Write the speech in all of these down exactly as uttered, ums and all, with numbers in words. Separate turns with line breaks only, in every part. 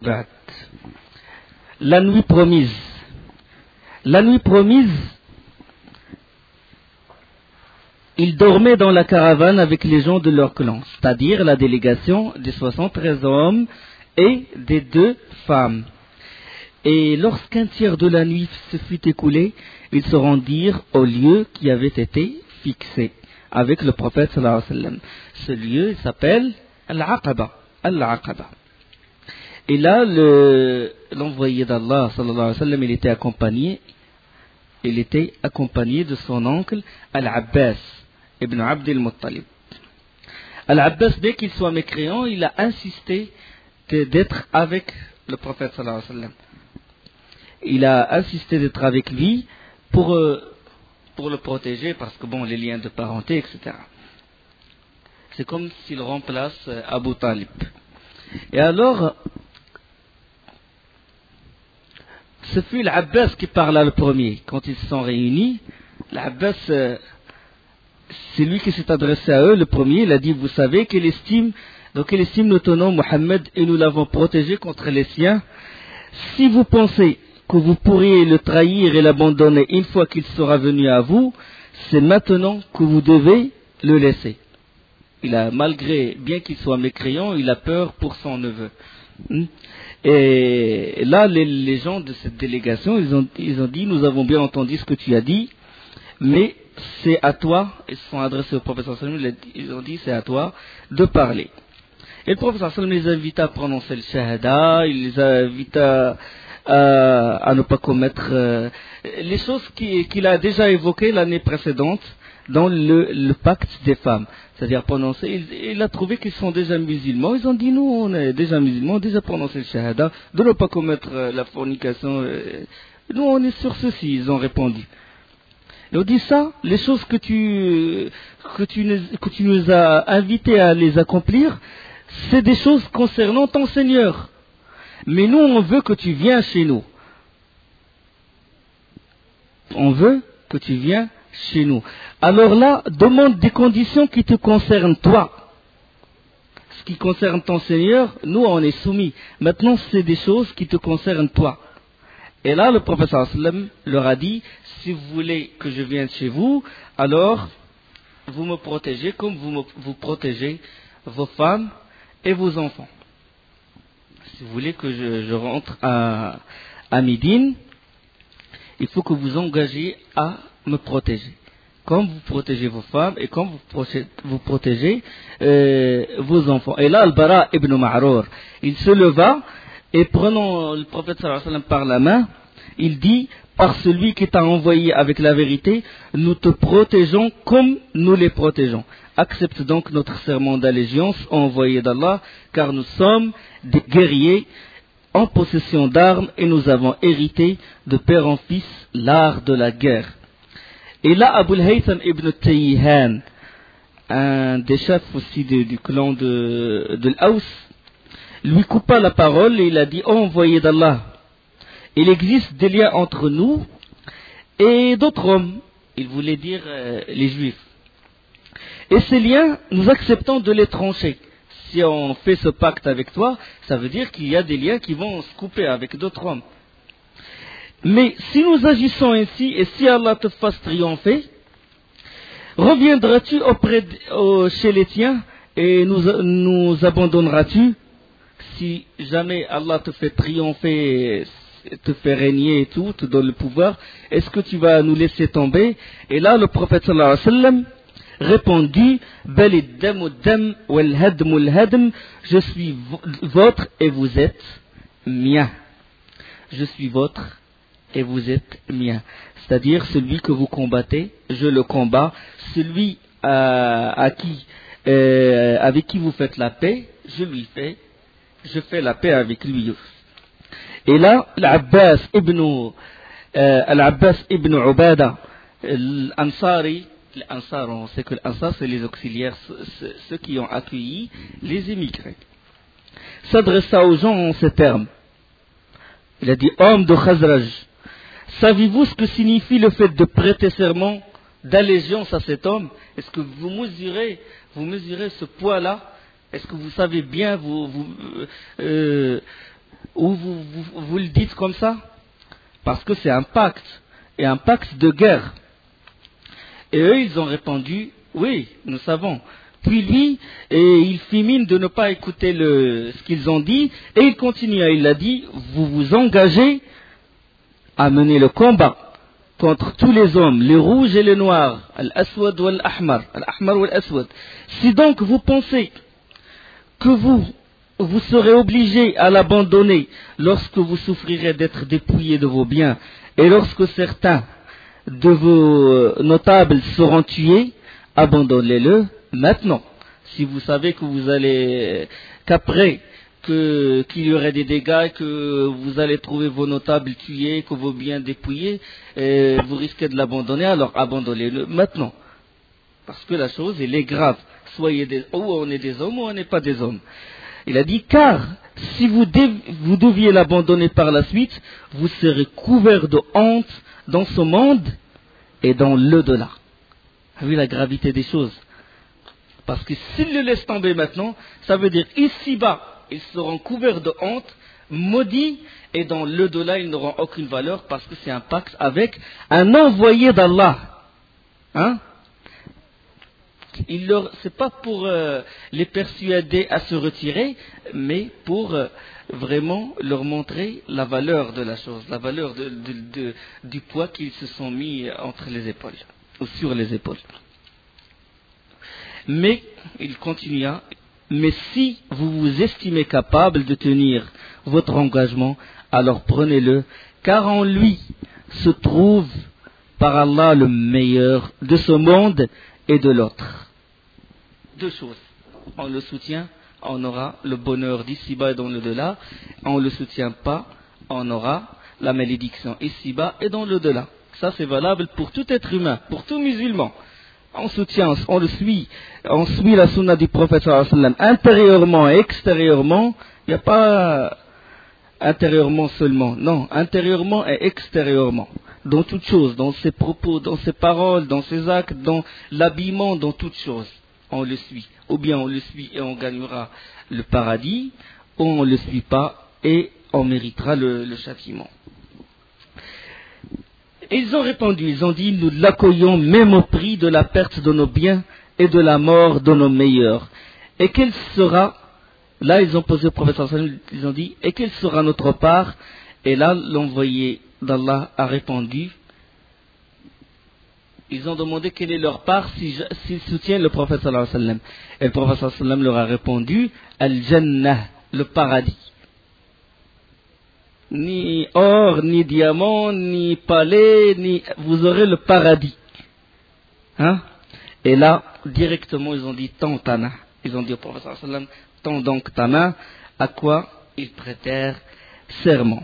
ba'd. La nuit promise. La nuit promise, ils dormaient dans la caravane avec les gens de leur clan, c'est-à-dire la délégation des soixante-treize hommes et des deux femmes. Et lorsqu'un tiers de la nuit se fut écoulé, ils se rendirent au lieu qui avait été fixé avec le prophète sallallahu alayhi wa sallam. Ce lieu s'appelle Al-Aqaba. Al-Aqaba. Et là, le, l'envoyé d'Allah sallallahu alayhi wa sallam, il était accompagné, il était accompagné de son oncle Al-Abbas ibn Abd al-Muttalib. Al-Abbas, dès qu'il soit mécréant, il a insisté de, d'être avec le prophète sallallahu alayhi wa sallam. Il a insisté d'être avec lui pour, euh, pour le protéger, parce que bon, les liens de parenté, et cetera. C'est comme s'il remplace euh, Abu Talib. Et alors, ce fut l'Abbas qui parla le premier. Quand ils se sont réunis, l'Abbas, euh, c'est lui qui s'est adressé à eux, le premier. Il a dit, vous savez quelle estime, dans quelle estime nous tenons Mohammed et nous l'avons protégé contre les siens. Si vous pensez que vous pourriez le trahir et l'abandonner une fois qu'il sera venu à vous, c'est maintenant que vous devez le laisser. Il a, malgré, bien qu'il soit mécréant, il a peur pour son neveu. Et là, les, les gens de cette délégation, ils ont, ils ont dit, nous avons bien entendu ce que tu as dit, mais c'est à toi, ils se sont adressés au prophète sallallahu alayhi wa sallam, ils ont dit, c'est à toi de parler. Et le prophète sallallahu alayhi wa sallam les invita à prononcer le shahada, il les invita à, à ne pas commettre euh, les choses qui, qu'il a déjà évoquées l'année précédente dans le, le pacte des femmes. C'est-à-dire prononcer, il, il a trouvé qu'ils sont déjà musulmans, ils ont dit, nous on est déjà musulmans, on a déjà prononcé le shahada, de ne pas commettre euh, la fornication, euh, nous on est sur ceci, ils ont répondu. Et on dit ça, les choses que tu, que tu, que tu nous as invités à les accomplir, c'est des choses concernant ton Seigneur. Mais nous, on veut que tu viennes chez nous. On veut que tu viennes chez nous. Alors là, demande des conditions qui te concernent toi. Ce qui concerne ton Seigneur, nous, on est soumis. Maintenant, c'est des choses qui te concernent toi. Et là, le prophète sallallahu alayhi wa sallam leur a dit, si vous voulez que je vienne chez vous, alors vous me protégez comme vous, me, vous protégez vos femmes et vos enfants. Si vous voulez que je, je rentre à, à Médine, il faut que vous engagez à me protéger. Comme vous protégez vos femmes et comme vous protégez, vous protégez euh, vos enfants. Et là, Al-Bara ibn Ma'rour, il se leva et prenant le prophète sallallahu alayhi wa sallam par la main, il dit, par celui qui t'a envoyé avec la vérité, nous te protégeons comme nous les protégeons. Accepte donc notre serment d'allégeance, envoyé d'Allah, car nous sommes des guerriers en possession d'armes et nous avons hérité de père en fils l'art de la guerre. Et là, Abu al-Haytham ibn Tayyihan, un des chefs aussi de, du clan de, de l'Aws, lui coupa la parole et il a dit, oh, envoyé d'Allah, il existe des liens entre nous et d'autres hommes. Il voulait dire euh, les Juifs. Et ces liens, nous acceptons de les trancher. Si on fait ce pacte avec toi, ça veut dire qu'il y a des liens qui vont se couper avec d'autres hommes. Mais si nous agissons ainsi, et si Allah te fasse triompher, reviendras-tu auprès de, au, chez les tiens et nous, nous abandonneras-tu? Si jamais Allah te fait triompher, te fait régner et tout, te donne le pouvoir, est-ce que tu vas nous laisser tomber? Et là, le prophète sallallahu alayhi wa sallam répondit, je suis votre et vous êtes mien. Je suis votre et vous êtes mien. C'est-à-dire celui que vous combattez, je le combats. Celui à, à qui, euh, avec qui vous faites la paix, je lui fais, je fais la paix avec lui. Et là, l'Abbas ibn, euh, l'Abbas ibn Ubada, l'Ansari, l'Ansar, on sait que l'Ansar, c'est les auxiliaires, ceux, ceux qui ont accueilli les immigrés, s'adressa aux gens en ces termes. Il a dit, homme de Khazraj, savez-vous ce que signifie le fait de prêter serment d'allégeance à cet homme? Est-ce que vous mesurez, vous mesurez ce poids-là? Est-ce que vous savez bien, vous, vous, euh, ou vous, vous, vous le dites comme ça? Parce que c'est un pacte, et un pacte de guerre. Et eux, ils ont répondu, oui, nous savons. Puis lui, et il fit mine de ne pas écouter le, ce qu'ils ont dit, et il continua, il a dit, vous vous engagez à mener le combat contre tous les hommes, les rouges et les noirs, al-aswad ou al-ahmar, al-ahmar ou al-aswad. Si donc vous pensez que vous, vous serez obligés à l'abandonner lorsque vous souffrirez d'être dépouillés de vos biens, et lorsque certains de vos notables seront tués, abandonnez-le maintenant. Si vous savez que vous allez, qu'après, que, qu'il y aurait des dégâts, que vous allez trouver vos notables tués, que vos biens dépouillés, et vous risquez de l'abandonner, alors abandonnez-le maintenant. Parce que la chose, elle est grave. Soyez des, ou on est des hommes ou on n'est pas des hommes. Il a dit, car si vous, dev, vous deviez l'abandonner par la suite, vous serez couverts de honte dans ce monde et dans l'au-delà. Vous voyez la gravité des choses. Parce que s'ils le laissent tomber maintenant, ça veut dire ici-bas, ils seront couverts de honte, maudits, et dans l'au-delà, ils n'auront aucune valeur parce que c'est un pacte avec un envoyé d'Allah. Hein? Ce n'est pas pour euh, les persuader à se retirer, mais pour euh, vraiment leur montrer la valeur de la chose, la valeur de, de, de, du poids qu'ils se sont mis entre les épaules, ou sur les épaules. Mais, il continua, mais si vous vous estimez capable de tenir votre engagement, alors prenez-le, car en lui se trouve par Allah le meilleur de ce monde et de l'autre. Deux choses. On le soutient, on aura le bonheur d'ici-bas et dans l'au-delà. On ne le soutient pas, on aura la malédiction ici-bas et dans l'au-delà. Ça, c'est valable pour tout être humain, pour tout musulman. On soutient, on le suit, on suit la sunna du prophète sallallahu alayhi wa sallam, intérieurement et extérieurement. Il n'y a pas intérieurement seulement, non, intérieurement et extérieurement. Dans toutes choses, dans ses propos, dans ses paroles, dans ses actes, dans l'habillement, dans toutes choses. On le suit. Ou bien on le suit et on gagnera le paradis, ou on ne le suit pas et on méritera le, le châtiment. Et ils ont répondu, ils ont dit, nous l'accueillons même au prix de la perte de nos biens et de la mort de nos meilleurs. Et quelle sera, là ils ont posé au prophète sallallahu alayhi wa sallam, ils ont dit, et quelle sera notre part? Et là l'envoyé d'Allah a répondu, ils ont demandé quelle est leur part s'ils si soutiennent le prophète sallallahu alayhi wa sallam. Et le prophète sallallahu alayhi wa sallam leur a répondu, Al-Jannah, le paradis. Ni or, ni diamant, ni palais, ni vous aurez le paradis. Hein? Et là, directement, ils ont dit, tends ta main. Ils ont dit au prophète sallallahu alayhi wa sallam, tends donc ta main, à quoi ils prêtèrent serment.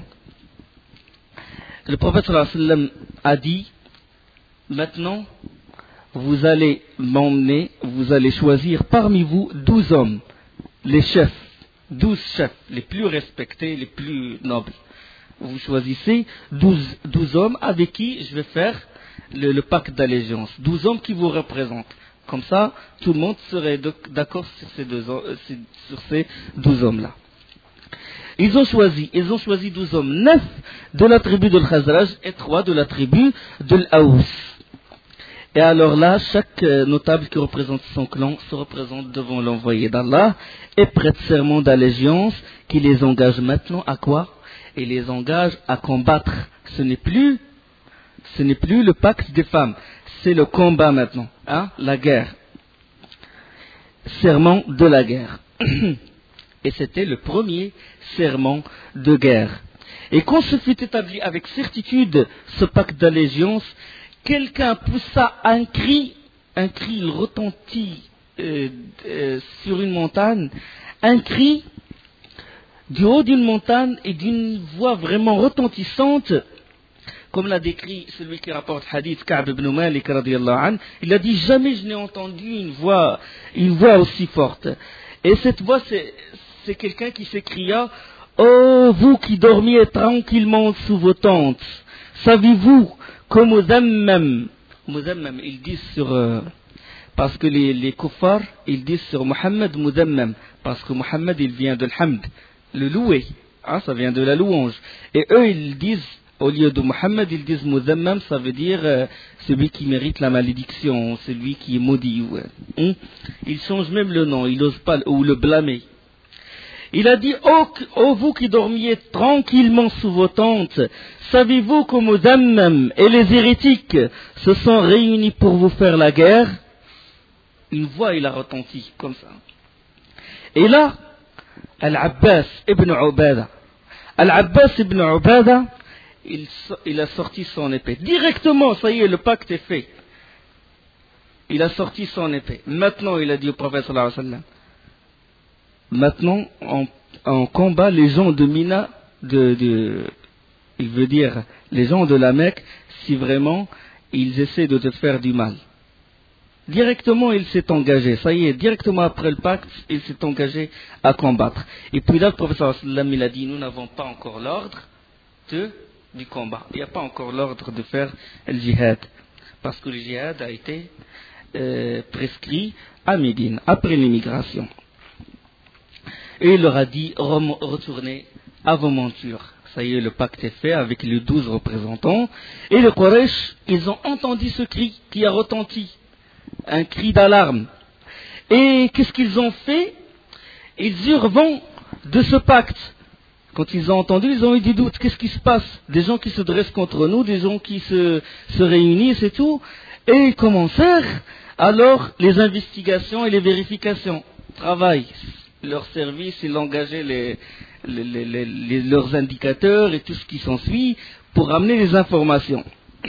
Le prophète sallallahu alayhi wa sallam a dit, maintenant, vous allez m'emmener, vous allez choisir parmi vous douze hommes, les chefs, douze chefs, les plus respectés, les plus nobles. Vous choisissez douze, douze hommes avec qui je vais faire le, le pacte d'allégeance, douze hommes qui vous représentent. Comme ça, tout le monde serait d'accord sur ces, deux, sur ces douze hommes-là. Ils ont choisi, ils ont choisi douze hommes, neuf de la tribu de l'Khazraj et trois de la tribu de l'Aous. Et alors là, chaque notable qui représente son clan se représente devant l'envoyé d'Allah et prête serment d'allégeance qui les engage maintenant à quoi? Et les engage à combattre. Ce n'est plus, ce n'est plus le pacte des femmes, c'est le combat maintenant, hein, la guerre. Serment de la guerre. Et c'était le premier serment de guerre. Et quand ce fut établi avec certitude ce pacte d'allégeance, quelqu'un poussa un cri, un cri il retentit euh, euh, sur une montagne, un cri du haut d'une montagne et d'une voix vraiment retentissante, comme l'a décrit celui qui rapporte hadith Ka'b ibn Malik radiyallahu anhu. Il a dit, jamais je n'ai entendu une voix, une voix aussi forte. Et cette voix, c'est, c'est quelqu'un qui s'écria, ô vous qui dormiez tranquillement sous vos tentes, savez-vous que Muzammam, Muzammam, ils disent sur, euh, parce que les, les kuffars, ils disent sur Muhammad Muzammam, parce que Muhammad, il vient de l'hamd, le louer, Ah, ça vient de la louange. Et eux, ils disent, au lieu de Mohammed, ils disent Muzammam, ça veut dire euh, celui qui mérite la malédiction, celui qui est maudit. Ouais. Hum? Ils changent même le nom, ils n'osent pas ou le blâmer. Il a dit, ô oh, oh, vous qui dormiez tranquillement sous vos tentes, savez-vous que Muzammam et les hérétiques se sont réunis pour vous faire la guerre? Une voix, il a retenti, comme ça. Et là, Al-Abbas ibn Ubada, Al-Abbas ibn Ubada, il, il a sorti son épée. Directement, ça y est, le pacte est fait. Il a sorti son épée. Maintenant, il a dit au prophète sallallahu alayhi wa sallam, maintenant, on, on combat les gens de Mina, de, de, il veut dire les gens de la Mecque, si vraiment ils essaient de te faire du mal. Directement, il s'est engagé. Ça y est, directement après le pacte, il s'est engagé à combattre. Et puis là, le professeur sallam, il a dit, nous n'avons pas encore l'ordre de, du combat. Il n'y a pas encore l'ordre de faire le djihad. Parce que le djihad a été euh, prescrit à Médine, après l'immigration. Et il leur a dit, retournez à vos montures. Ça y est, le pacte est fait avec les douze représentants. Et les Quraysh, ils ont entendu ce cri qui a retenti. Un cri d'alarme. Et qu'est-ce qu'ils ont fait? Ils eurent vent de ce pacte. Quand ils ont entendu, ils ont eu des doutes. Qu'est-ce qui se passe? Des gens qui se dressent contre nous, des gens qui se, se réunissent et tout. Et ils commencèrent alors les investigations et les vérifications. Travail. Leur service, ils engageaient les, les, les, les, les, leurs indicateurs et tout ce qui s'ensuit pour amener les informations.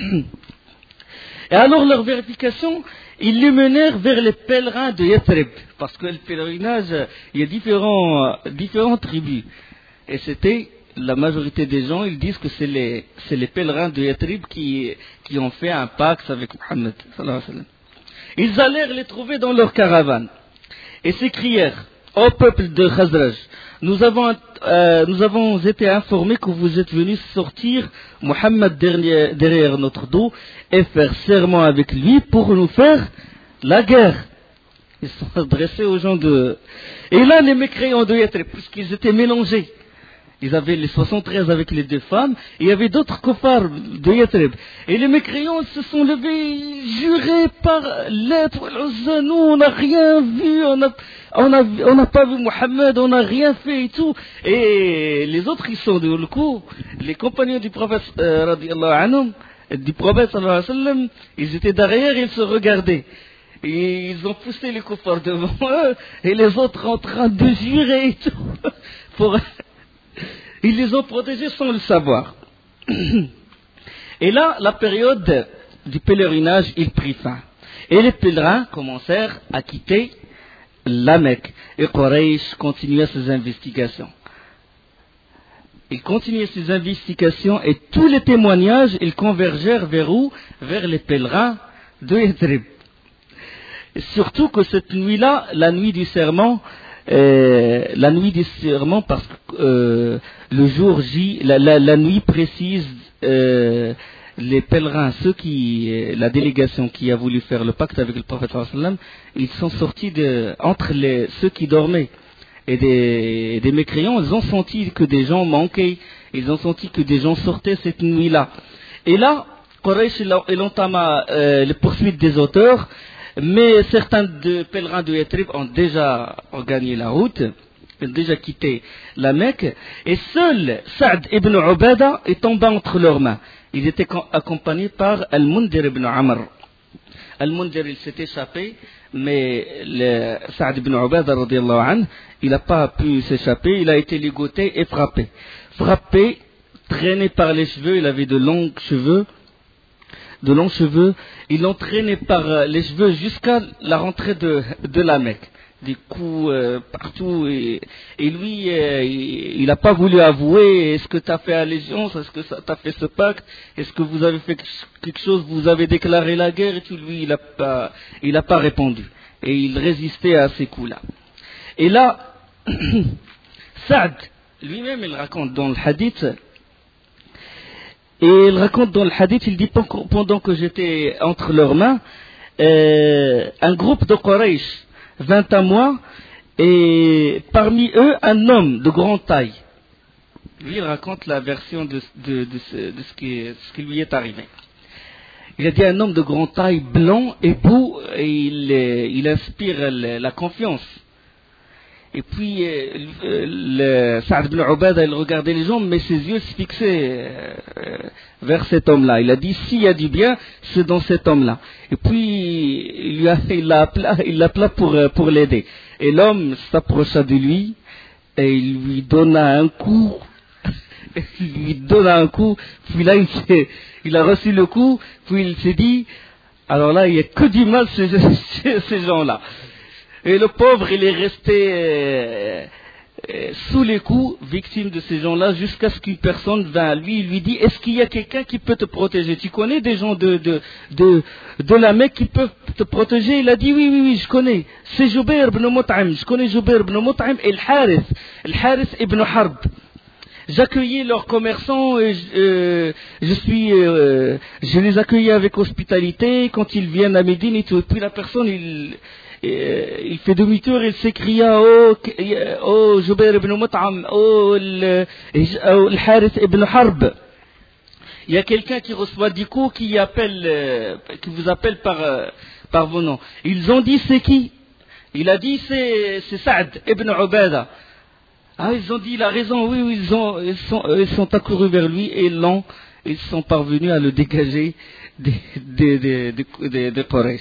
Et alors leur vérification, ils les menèrent vers les pèlerins de Yathrib, parce que le pèlerinage, il y a différents, différentes tribus. Et c'était, la majorité des gens, ils disent que c'est les, c'est les pèlerins de Yathrib qui, qui ont fait un pacte avec Mohammed. Ils allèrent les trouver dans leur caravane et s'écrièrent, ô peuple de Khazraj, nous avons, euh, nous avons été informés que vous êtes venus sortir Mohammed derrière, derrière notre dos et faire serment avec lui pour nous faire la guerre. Ils se sont adressés aux gens de... Et là, les mécréants de Yathrib, puisqu'ils étaient mélangés, ils avaient les soixante-treize avec les deux femmes, et il y avait d'autres koffars de Yathrib. Et les mécréants se sont levés, jurés par l'être, nous on n'a rien vu, on n'a on a, on a pas vu Mohammed, on n'a rien fait et tout. Et les autres, ils sont de le coup, les compagnons du prophète, euh, radiallahu anhum, du prophète sallallahu alayhi wa sallam, ils étaient derrière, ils se regardaient. Et ils ont poussé les koffars devant eux, et les autres en train de jurer et tout. Pour... Ils les ont protégés sans le savoir. Et là, la période du pèlerinage, il prit fin. Et les pèlerins commencèrent à quitter la Mecque. Et Quraysh continuait ses investigations. Il continuait ses investigations et tous les témoignages, ils convergèrent vers où? Vers les pèlerins de Yathrib. Surtout que cette nuit-là, la nuit du serment, Euh, la nuit du serment, parce que euh, le jour J, la, la, la nuit précise, euh, les pèlerins, ceux qui, la délégation qui a voulu faire le pacte avec le prophète sallam, ils sont sortis de, entre les, ceux qui dormaient et des, des mécréants, ils ont senti que des gens manquaient, ils ont senti que des gens sortaient cette nuit-là. Et là, Quraysh, il entama euh, les poursuites des auteurs. Mais certains de pèlerins de Yathrib ont déjà gagné la route, ont déjà quitté la Mecque, et seul Saad ibn Ubada est tombé entre leurs mains. Il était accompagné par Al-Mundir ibn Amr. Al-Mundir, il s'est échappé, mais le Saad ibn Ubada, radiallahu anhu, il n'a pas pu s'échapper, il a été ligoté et frappé. Frappé, traîné par les cheveux, il avait de longs cheveux, de longs cheveux, ils l'ont traîné par les cheveux jusqu'à la rentrée de, de la Mecque. Des coups euh, partout. Et, et lui, euh, il n'a pas voulu avouer. Est-ce que tu as fait allégeance? Est-ce que tu as fait ce pacte? Est-ce que vous avez fait quelque chose? Vous avez déclaré la guerre? Et tout, lui, il n'a pas, il n'a pas répondu. Et il résistait à ces coups-là. Et là, Saad, lui-même, il raconte dans le hadith... Et il raconte dans le hadith, il dit, pendant que j'étais entre leurs mains, euh, un groupe de Quraysh vint à moi, et parmi eux, un homme de grande taille. Lui, il raconte la version de, de, de, ce, de ce, qui, ce qui lui est arrivé. Il a dit un homme de grande taille, blanc et beau, et il, il inspire la, la confiance. Et puis, euh, Saad ibn Ubada, il regardait les gens, mais ses yeux se fixaient euh, vers cet homme-là. Il a dit, s'il y a du bien, c'est dans cet homme-là. Et puis, il lui a, il l'appela, il l'appela pour, pour l'aider. Et l'homme s'approcha de lui, et il lui donna un coup. Il lui donna un coup, puis là, il, il a reçu le coup, puis il s'est dit, alors là, il n'y a que du mal chez, chez ces gens-là. Et le pauvre, il est resté euh, euh, sous les coups, victime de ces gens-là, jusqu'à ce qu'une personne vint à lui et lui dit, est-ce qu'il y a quelqu'un qui peut te protéger? Tu connais des gens de, de, de, de la Mecque qui peuvent te protéger? Il a dit, oui, oui, oui, je connais. C'est Jubair ibn Mut'im. Je connais Jubair ibn Mut'im et le Harith. Le Harith ibn Harb. J'accueillais leurs commerçants, et je, euh, je suis, euh, je les accueillais avec hospitalité quand ils viennent à Médine et tout. Et puis la personne, il, euh, il fait demi-tour, il s'écria, oh, oh, Jubair ibn Mut'am, oh, le, oh, le Harith ibn Harb. Il y a quelqu'un qui reçoit du coup, qui appelle, euh, qui vous appelle par, euh, par vos noms. Ils ont dit, c'est qui? Il a dit, c'est, c'est Saad ibn Ubada. Ah, ils ont dit, il a raison, oui, oui, ils, ont, ils, sont, ils sont accourus vers lui et l'ont, ils sont parvenus à le dégager des, des, des, des, des, des Quraysh.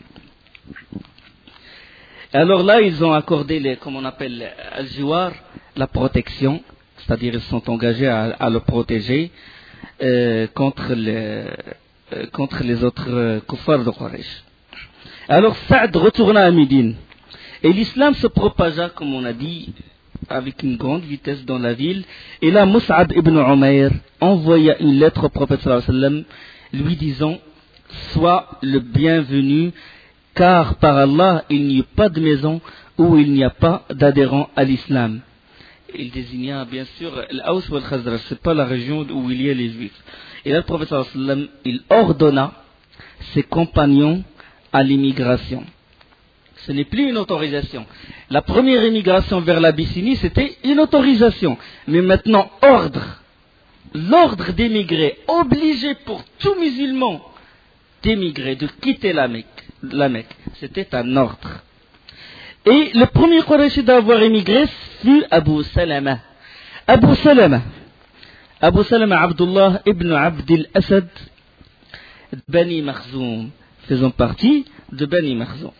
Alors là, ils ont accordé, les, comme on appelle, al-jiwar, la protection, c'est-à-dire ils sont engagés à, à le protéger euh, contre, les, euh, contre les autres euh, kuffars de Quraysh. Alors Saad retourna à Médine et l'islam se propagea, comme on a dit, avec une grande vitesse dans la ville. Et là, Mus'ab ibn Umayr envoya une lettre au prophète sallallahu alayhi wa sallam, lui disant, sois le bienvenu, car par Allah, il n'y a pas de maison où il n'y a pas d'adhérents à l'islam. Il désigna bien sûr l'Aws ou al-Khazraj, c'est pas la région où il y a les juifs. Et là, le prophète sallallahu alayhi wa sallam, il ordonna ses compagnons à l'immigration. Ce n'est plus une autorisation. La première émigration vers l'Abyssinie, c'était une autorisation. Mais maintenant, ordre. L'ordre d'émigrer, obligé pour tout musulman d'émigrer, de quitter la Mecque. La Mecque. C'était un ordre. Et le premier Qurayshi d'avoir émigré fut Abu Salama. Abu Salama. Abu Salama Abdullah ibn Abdil Asad Bani Makhzoum, faisant partie de Bani Makhzoum.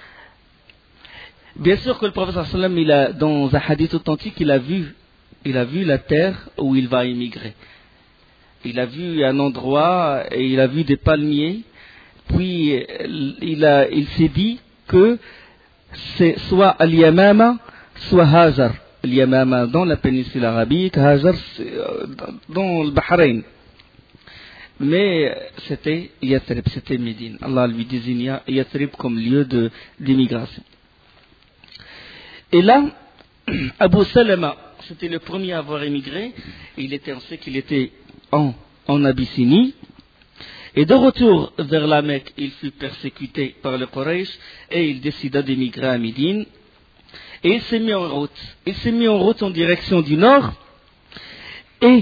Bien sûr que le prophète sallallahu alayhi wa sallam, il a, dans un hadith authentique, il a vu, il a vu la terre où il va émigrer. Il a vu un endroit et il a vu des palmiers. Puis il, a, il s'est dit que c'est soit Al-Yamama, soit Hajar. Al-Yamama dans la péninsule arabique, Hajar dans le Bahreïn. Mais c'était Yathrib, c'était Médine. Allah lui désigna Yathrib comme lieu de, d'immigration. Et là, Abu Salama, c'était le premier à avoir émigré. Il était, on sait qu'il était en, en Abyssinie. Et de retour vers la Mecque, il fut persécuté par le Quraysh et il décida d'émigrer à Médine. Et il s'est mis en route. Il s'est mis en route en direction du nord. Et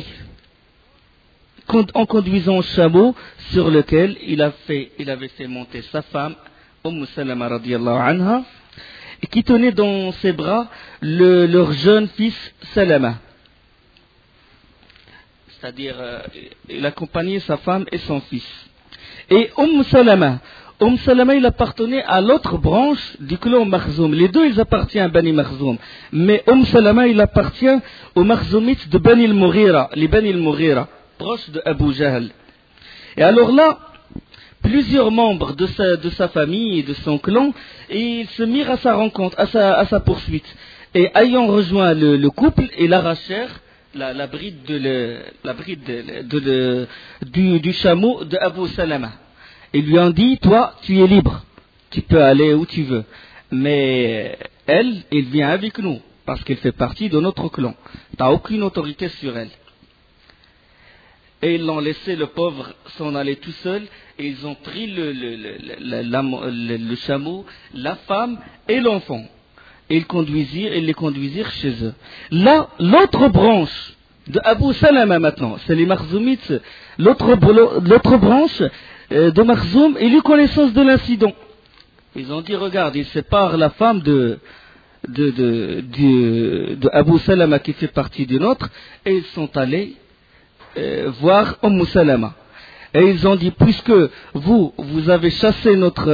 en conduisant un chameau sur lequel il, a fait, il avait fait monter sa femme, Umm Salama radiyallahu anha, qui tenait dans ses bras le, leur jeune fils Salama. C'est-à-dire, euh, il accompagnait sa femme et son fils. Et Umm Salama, Umm Salama, il appartenait à l'autre branche du clan Makhzoum. Les deux, ils appartiennent à Bani Makhzoum. Mais Umm Salama, il appartient aux Makhzoumites de Bani al-Mughira, les Bani al-Mughira, proches de Abu Jahl. Et alors là, plusieurs membres de sa, de sa famille et de son clan, et ils se mirent à sa rencontre, à sa, à sa poursuite. Et ayant rejoint le, le couple, ils arrachèrent la, la bride, de le, la bride de, de le, du, du chameau de Abu Salama. Ils lui ont dit, toi, tu es libre, tu peux aller où tu veux. Mais elle, elle vient avec nous, parce qu'elle fait partie de notre clan. Tu n'as aucune autorité sur elle. Et ils l'ont laissé, le pauvre, s'en aller tout seul. Et ils ont pris le, le, le, le, le, le chameau, la femme et l'enfant. Et ils, conduisirent, et les conduisirent chez eux. Là, l'autre branche de Abu Salama maintenant, c'est les Makhzoumites, l'autre, l'autre branche euh, de Makhzoum, il eut connaissance de l'incident. Ils ont dit, regarde, il sépare la femme de, de, de, de, de Abu Salama qui fait partie du nôtre, et ils sont allés euh, voir Umm Salama. Et ils ont dit, puisque vous, vous avez chassé notre,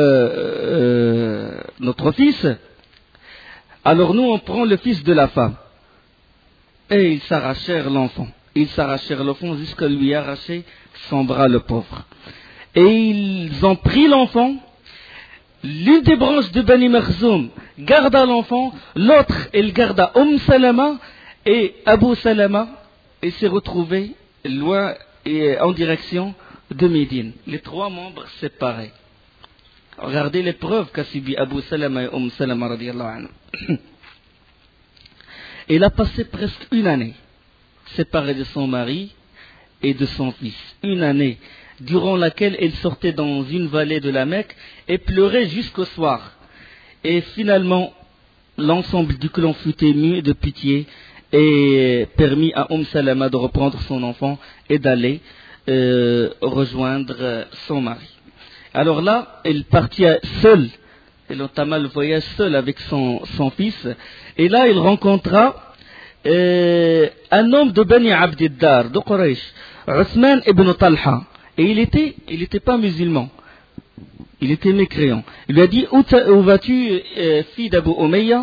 euh, notre fils, alors nous on prend le fils de la femme. Et ils s'arrachèrent l'enfant. Ils s'arrachèrent l'enfant jusqu'à lui arracher son bras, le pauvre. Et ils ont pris l'enfant. L'une des branches de Bani Makhzoum garda l'enfant, l'autre, elle garda Umm Salama, et Abu Salama, et s'est retrouvé loin et en direction de Médine. Les trois membres séparés. Regardez l'épreuve qu'a subi Abu Salama et Umm Salama radiyallahu anhu. Il a passé presque une année séparé de son mari et de son fils. Une année durant laquelle il sortait dans une vallée de la Mecque et pleurait jusqu'au soir. Et finalement, l'ensemble du clan fut ému de pitié et permit à Umm Salama de reprendre son enfant et d'aller euh, rejoindre son mari. Alors là, il partit seul, il entama le voyage seul avec son, son fils, et là il rencontra euh, un homme de Bani Abdiddar, de Quraysh, Othman ibn Talha. Et il était, il n'était pas musulman. Il était mécréant. Il lui a dit, où, où vas-tu, euh, fille d'Abu Umayya?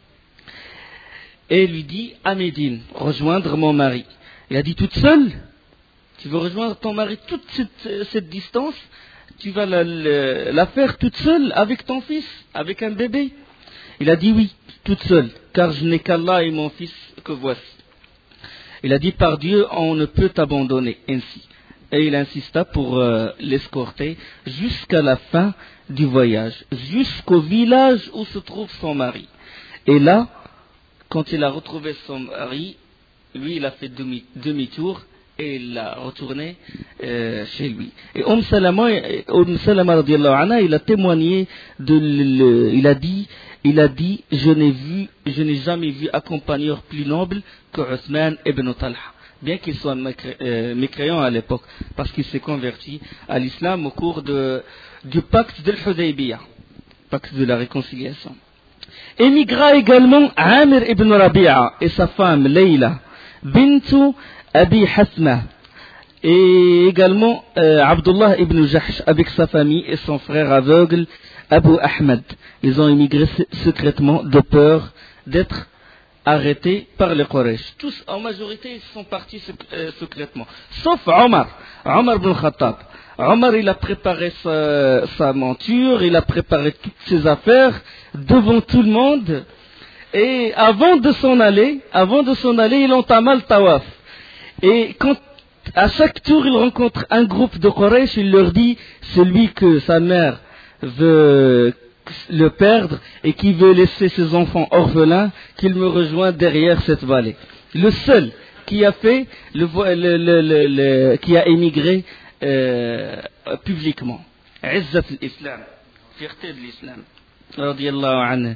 Et il lui dit, à Médine, rejoindre mon mari. Il a dit, toute seule? Tu veux rejoindre ton mari toute cette, cette distance? Tu vas la, la, la faire toute seule avec ton fils, avec un bébé? Il a dit, oui, toute seule, car je n'ai qu'Allah et mon fils que voici. Il a dit, par Dieu, on ne peut t'abandonner ainsi. Et il insista pour euh, l'escorter jusqu'à la fin du voyage, jusqu'au village où se trouve son mari. Et là, quand il a retrouvé son mari, lui, il a fait demi, demi-tour et il l'a retourné euh, chez lui. Et Umm Salama, Umm Salama radiyallahu anha, il a témoigné, de le, il a dit, il a dit, je n'ai vu, je n'ai jamais vu accompagneur plus noble que Othman ibn Talha. Bien qu'il soit mécréant à l'époque, parce qu'il s'est converti à l'islam au cours de, du pacte de l'Hudaybiyah, pacte de la réconciliation. Émigra également Amir ibn Rabi'a et sa femme Layla, bintu Abi Hasma, et également euh, Abdullah ibn Jahsh avec sa famille et son frère aveugle Abu Ahmed. Ils ont émigré secrètement de peur d'être arrêtés par les Quraysh. Tous, en majorité, ils sont partis secrètement. Sauf Omar, Omar ibn Khattab. Omar, il a préparé sa, sa monture, il a préparé toutes ses affaires devant tout le monde. Et avant de s'en aller, avant de s'en aller, il entama le tawaf. Et quand, à chaque tour, il rencontre un groupe de Quraysh, il leur dit, celui que sa mère veut le perdre et qui veut laisser ses enfants orphelins, qu'il me rejoint derrière cette vallée. Le seul qui a fait, le, le, le, le, le qui a émigré euh, publiquement. Izzat l'Islam, fierté de l'Islam. Radiyallahu anhu.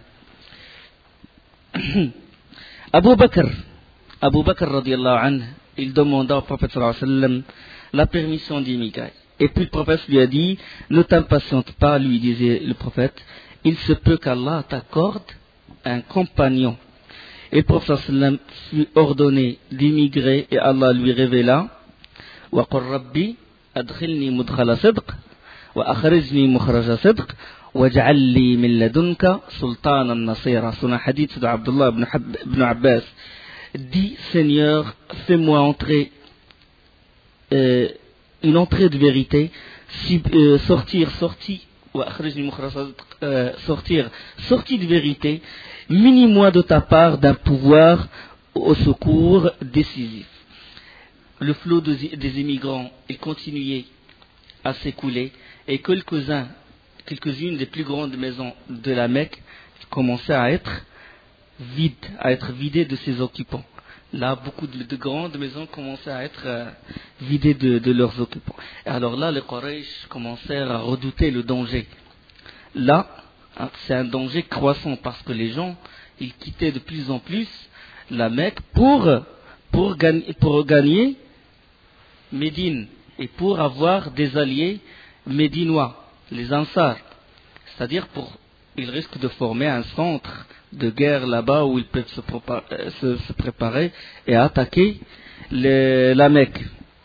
Abu Bakr, Abu Bakr radiyallahu anhu, il demanda au prophète sallallahu alayhi wa sallam la permission d'émigrer. Et puis le prophète lui a dit, ne t'impatiente pas, lui disait le prophète, il se peut qu'Allah t'accorde un compagnon. Et le prophète sallam fut ordonné d'émigrer et Allah lui révéla, وَقُلْ رَبِّي أَدْخِلْنِي مُدْخَلَ صِدْقٍ وَأَخْرِجْنِي مُخْرَجَ صِدْقٍ وَاجْعَلْ لِي مِنْ لَدُنْكَ سُلْطَانًا نَصِيرًا. C'est un hadith d'Abdullah ibn Abbas. Dit, Seigneur, fais-moi entrer euh, une entrée de vérité, si, euh, sortir, sorti, euh, sortir, sortie de vérité, munis-moi de ta part d'un pouvoir au secours décisif. Le flot de, des immigrants est continué à s'écouler et quelques-uns, quelques-unes des plus grandes maisons de la Mecque commençaient à être vides, à être vidées de ses occupants. Là, beaucoup de, de grandes maisons commençaient à être euh, vidées de, de leurs occupants. Et alors là, les Quraysh commencèrent à redouter le danger. Là, hein, c'est un danger croissant parce que les gens, ils quittaient de plus en plus la Mecque pour, pour gagner, pour gagner Médine et pour avoir des alliés médinois, les Ansar. C'est-à-dire pour, ils risquent de former un centre de guerre là-bas où ils peuvent se, préparer, se, se préparer et attaquer les, la Mecque.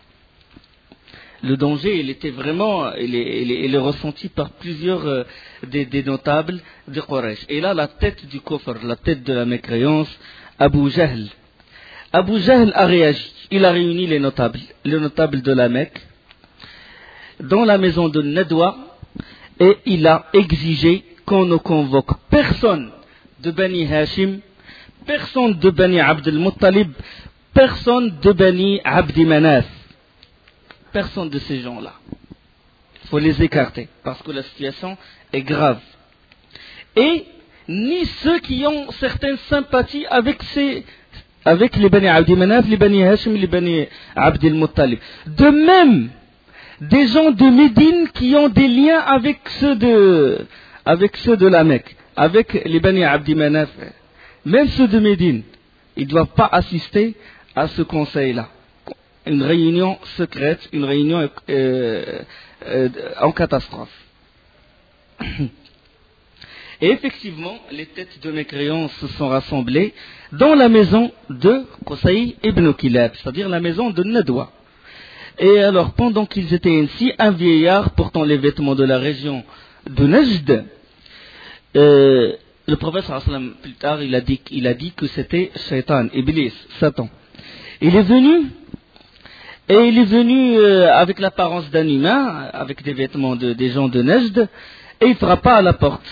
Le danger, il était vraiment, il est, il est, il est ressenti par plusieurs euh, des, des notables de Quraysh. Et là, la tête du coffre, la tête de la mécréance, Abu Jahl. Abu Jahl a réagi. Il a réuni les notables, les notables de la Mecque, dans la maison de Nadwa, et il a exigé qu'on ne convoque personne de Bani Hashim, personne de Bani Abd al-Muttalib, personne de Bani Abdi Manaf. Personne de ces gens-là. Il faut les écarter parce que la situation est grave. Et ni ceux qui ont certaines sympathies avec, ces, avec les Bani Abdi Manaf, les Bani Hashim, les Bani Abd al-Muttalib. De même, des gens de Médine qui ont des liens avec ceux de, avec ceux de la Mecque, avec les Bani Abdi Manaf, même ceux de Médine, ils ne doivent pas assister à ce conseil-là. Une réunion secrète, une réunion euh, euh, en catastrophe. Et effectivement, les têtes de mécréants se sont rassemblées dans la maison de Qusay ibn Kilab, c'est-à-dire la maison de Nadwa. Et alors, pendant qu'ils étaient ainsi, un vieillard portant les vêtements de la région de Najd, euh, le prophète sallam plus tard, il a dit, il a dit que c'était Shaitan, Iblis, Satan. Il est venu Et il est venu euh, avec l'apparence d'un humain, avec des vêtements de, des gens de Najd, et il frappa à la porte.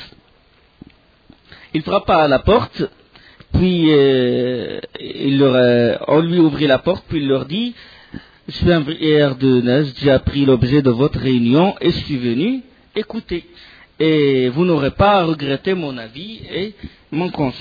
Il frappa à la porte, puis euh, il leur, euh, on lui ouvrit la porte, puis il leur dit « Je suis un vieillard de Najd, j'ai appris l'objet de votre réunion, et je suis venu écouter. Et vous n'aurez pas à regretter mon avis et mon conseil. »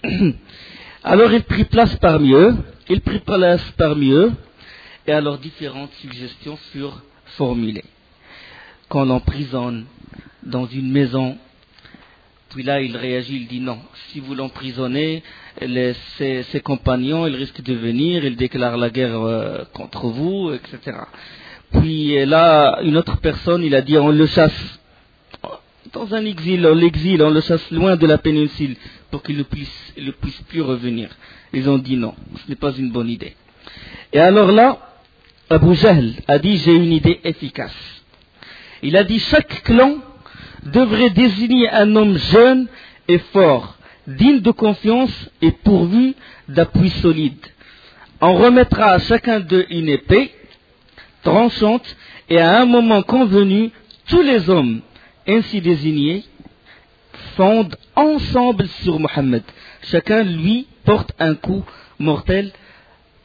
Alors il prit place parmi eux, il prit place parmi eux, et alors différentes suggestions furent formulées. Qu'on l'emprisonne dans une maison, puis là il réagit, il dit non, si vous l'emprisonnez, les, ses, ses compagnons, ils risquent de venir, ils déclarent la guerre euh, contre vous, et cetera. Puis là, une autre personne, il a dit on le chasse dans un exil, on l'exile, on le chasse loin de la péninsule pour qu'il ne puisse, ne puisse plus revenir. Ils ont dit non, ce n'est pas une bonne idée. Et alors là, Abu Jahl a dit j'ai une idée efficace. Il a dit chaque clan devrait désigner un homme jeune et fort, digne de confiance et pourvu d'appui solide. On remettra à chacun d'eux une épée tranchante et à un moment convenu, tous les hommes ainsi désignés fondent ensemble sur Mohammed. Chacun lui porte un coup mortel. Pourquoi ?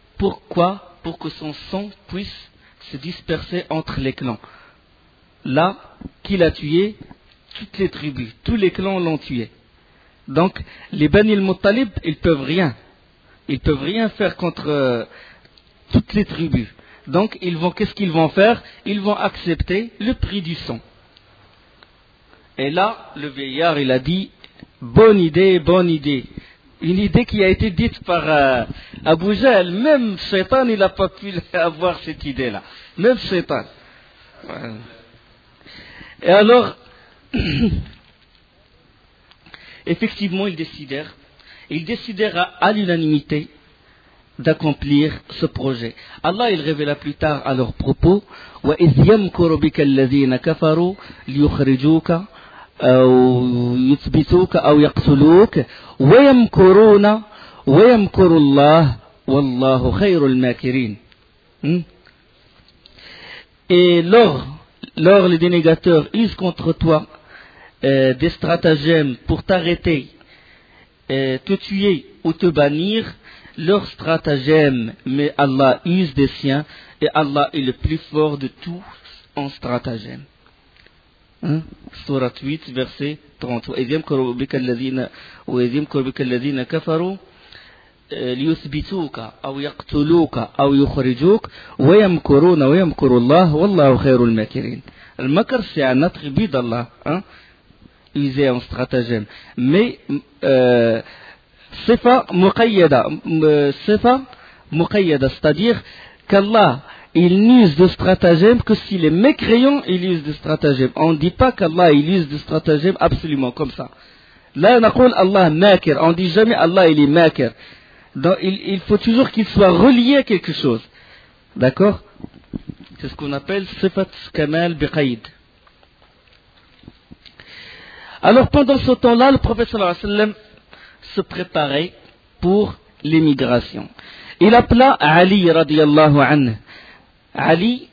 Pour que son sang puisse se disperser entre les clans. Là, qui l'a tué? Toutes les tribus, tous les clans l'ont tué. Donc, les Bani al-Muttalib, ils peuvent rien. Ils peuvent rien faire contre euh, toutes les tribus. Donc, ils vont, qu'est-ce qu'ils vont faire? Ils vont accepter le prix du sang. Et là, le vieillard, il a dit, bonne idée, bonne idée. Une idée qui a été dite par euh, Abu Jahl. Même Shaitan, il n'a pas pu avoir cette idée-là. Même Shaitan. Ouais. Et alors, effectivement, ils décidèrent, ils décidèrent à, à l'unanimité d'accomplir ce projet. Allah, il révéla plus tard à leur propos, وَإِذْ يَمْكُرُ بِكَ الَّذِينَ كَفَرُوا لِيُخْرِجُوكَ أو يثبتوك أو يقتلوك ويمكرون ويمكر الله والله خير الماكرين. Et lors, lors les dénégateurs usent contre toi euh, des stratagèmes pour t'arrêter, euh, te tuer ou te bannir, leur stratagème, mais Allah use des siens et Allah est le plus fort de tous en stratagème. Hein? Surat huit, verset trente. وإذ يمكر بك الذين وإذ يمكر بك الذين كفروا ليثبتوك أو يقتلوك أو يخرجوك ويمكرون ويمكر الله والله خير الماكرين. Le makr, c'est un attribut d'Allah, hein? Usé en stratagème. Mais euh, sifa muqayyada, sifa muqayyada, c'est-à-dire qu'Allah, il n'use de stratagème que si les mécréants, il use de stratagème. On ne dit pas qu'Allah, il use de stratagème absolument comme ça. Là, on Allah makir. On ne dit jamais Allah, il est makir. Donc, il, il faut toujours qu'il soit relié à quelque chose. D'accord? C'est ce qu'on appelle sifat kamal biqaïd. Alors, pendant ce temps-là, le prophète sallallahu alayhi wa sallam se préparait pour l'émigration. Il appela Ali radiyallahu anhu. Ali,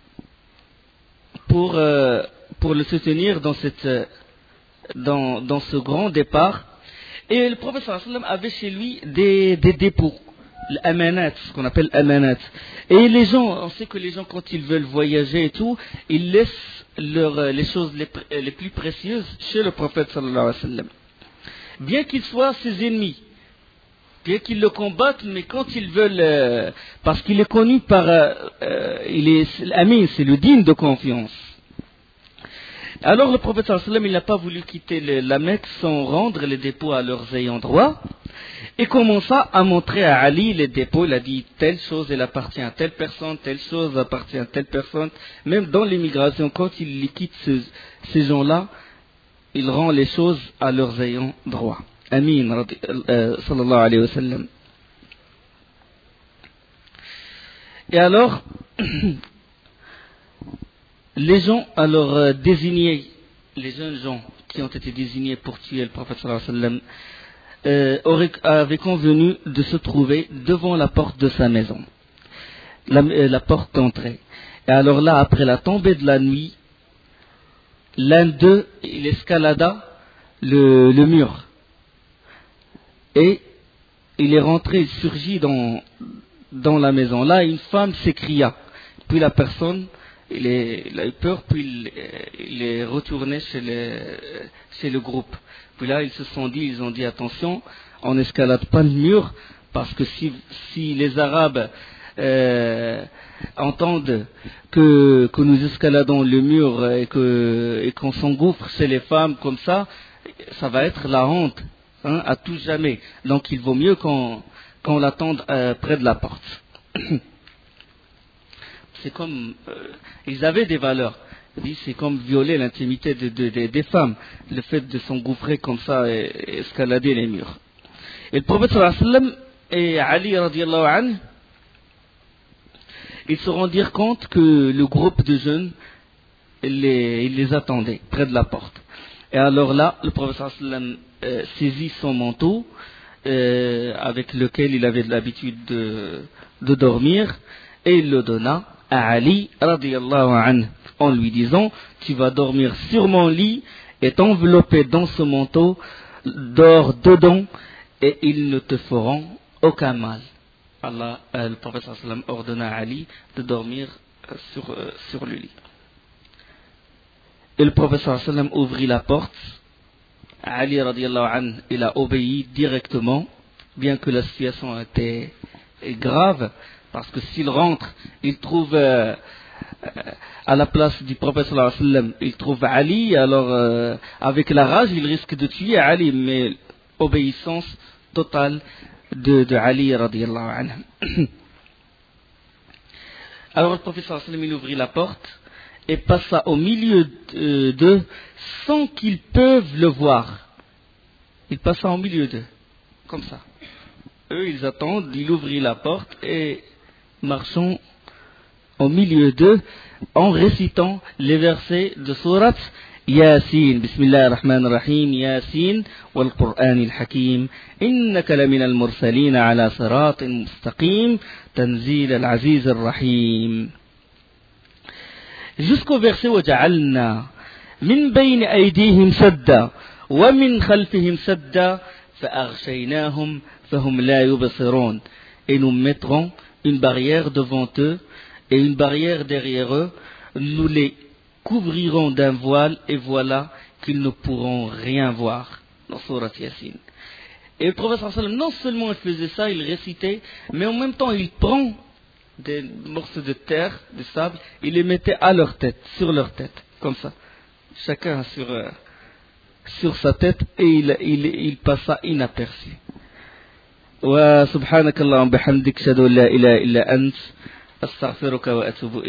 pour, euh, pour le soutenir dans, cette, dans, dans ce grand départ. Et le prophète sallallahu alayhi wa sallam avait chez lui des, des dépôts, l'amanat, ce qu'on appelle amanat. Et les gens, on sait que les gens, quand ils veulent voyager et tout, ils laissent leur, les choses les, les plus précieuses chez le prophète sallallahu alayhi wa sallam. Bien qu'ils soient ses ennemis, bien qu'ils le combattent, mais quand ils veulent, euh, parce qu'il est connu par, euh, euh, il est l'ami, c'est le digne de confiance. Alors le prophète sallallahu alayhi wa sallam, il n'a pas voulu quitter le, la Mecque sans rendre les dépôts à leurs ayants droit, et commença à montrer à Ali les dépôts. Il a dit telle chose elle appartient à telle personne, telle chose appartient à telle personne. Même dans l'immigration, quand il quitte ce, ces gens-là, il rend les choses à leurs ayants droit. Amin, euh, sallallahu alayhi wa sallam. Et alors, les gens alors euh, désignés, les jeunes gens qui ont été désignés pour tuer le prophète sallallahu alayhi wa sallam, euh, auraient, avaient convenu de se trouver devant la porte de sa maison, la, euh, la porte d'entrée. Et alors là, après la tombée de la nuit, l'un d'eux, il escalada le, le mur. Et il est rentré, il surgit dans, dans la maison. Là, une femme s'écria. Puis la personne, il, est, il a eu peur, puis il, il est retourné chez, les, chez le groupe. Puis là, ils se sont dit, ils ont dit attention, on n'escalade pas le mur, parce que si, si les Arabes euh, entendent que, que nous escaladons le mur et, que, et qu'on s'engouffre chez les femmes comme ça, ça va être la honte. Hein, à tout jamais. Donc il vaut mieux qu'on, qu'on l'attende euh, près de la porte. C'est comme... Euh, ils avaient des valeurs. C'est comme violer l'intimité de, de, de, des femmes. Le fait de s'engouffrer comme ça et, et escalader les murs. Et le prophète sallallahu alayhi wa sallam et Ali radiyallahu anhu, ils se rendirent compte que le groupe de jeunes, ils les, ils les attendaient près de la porte. Et alors là, le prophète sallallahu alayhi wa sallam euh, saisit son manteau euh, avec lequel il avait l'habitude de, de dormir et il le donna à Ali radiyallahu anhu en lui disant tu vas dormir sur mon lit et t'envelopper dans ce manteau, dors dedans et ils ne te feront aucun mal. Allah, euh, le prophète sallallahu alayhi wa sallam ordonna à Ali de dormir euh, sur, euh, sur le lit. Et le prophète sallallahu alayhi wa sallam ouvrit la porte. Ali radiyallahu anhu, il a obéi directement, bien que la situation était grave, parce que s'il rentre, il trouve euh, à la place du prophète sallallahu alayhi wa sallam, il trouve Ali, alors euh, avec la rage, il risque de tuer Ali, mais obéissance totale de, de Ali radiyallahu anhu. Alors le prophète sallallahu alayhi wa sallam, il ouvrit la porte et passa au milieu d'eux sans qu'ils peuvent le voir. Il passa au milieu d'eux, comme ça. Eux, ils attendent, il ouvrit la porte et marchons au milieu d'eux en récitant les versets de sourate Yasin. Bismillah ar-Rahman ar-Rahim. Yasin wal Qur'an al-Hakim. Innaka lamin al-mursalin ala siratin mustaqim. Tanzil al-Aziz al-Rahim. Jusqu'au verset وَجَعَلْنَا مِنْ بَيْنِ أَيْدِيهِمْ سَدًّا وَمِنْ خَلْفِهِمْ سَدًّا فَأَغْشَيْنَاهُمْ فَهُمْ لَا يُبْصِرُونَ. Et nous mettrons une barrière devant eux et une barrière derrière eux. Nous les couvrirons d'un voile et voilà qu'ils ne pourront rien voir. Dans Surat Yasin. Et le prophète sallallahu alayhi wa sallam, non seulement il faisait ça, il récitait, mais en même temps il prend des morceaux de terre, de sable, il les mettait à leur tête, sur leur tête, comme ça. Chacun sur, euh, sur sa tête et il, il, il passa inaperçu. وسبحانك اللهم بحمدك أشهد أن لا إله إلا أنت أستغفرك وأتوب إليك.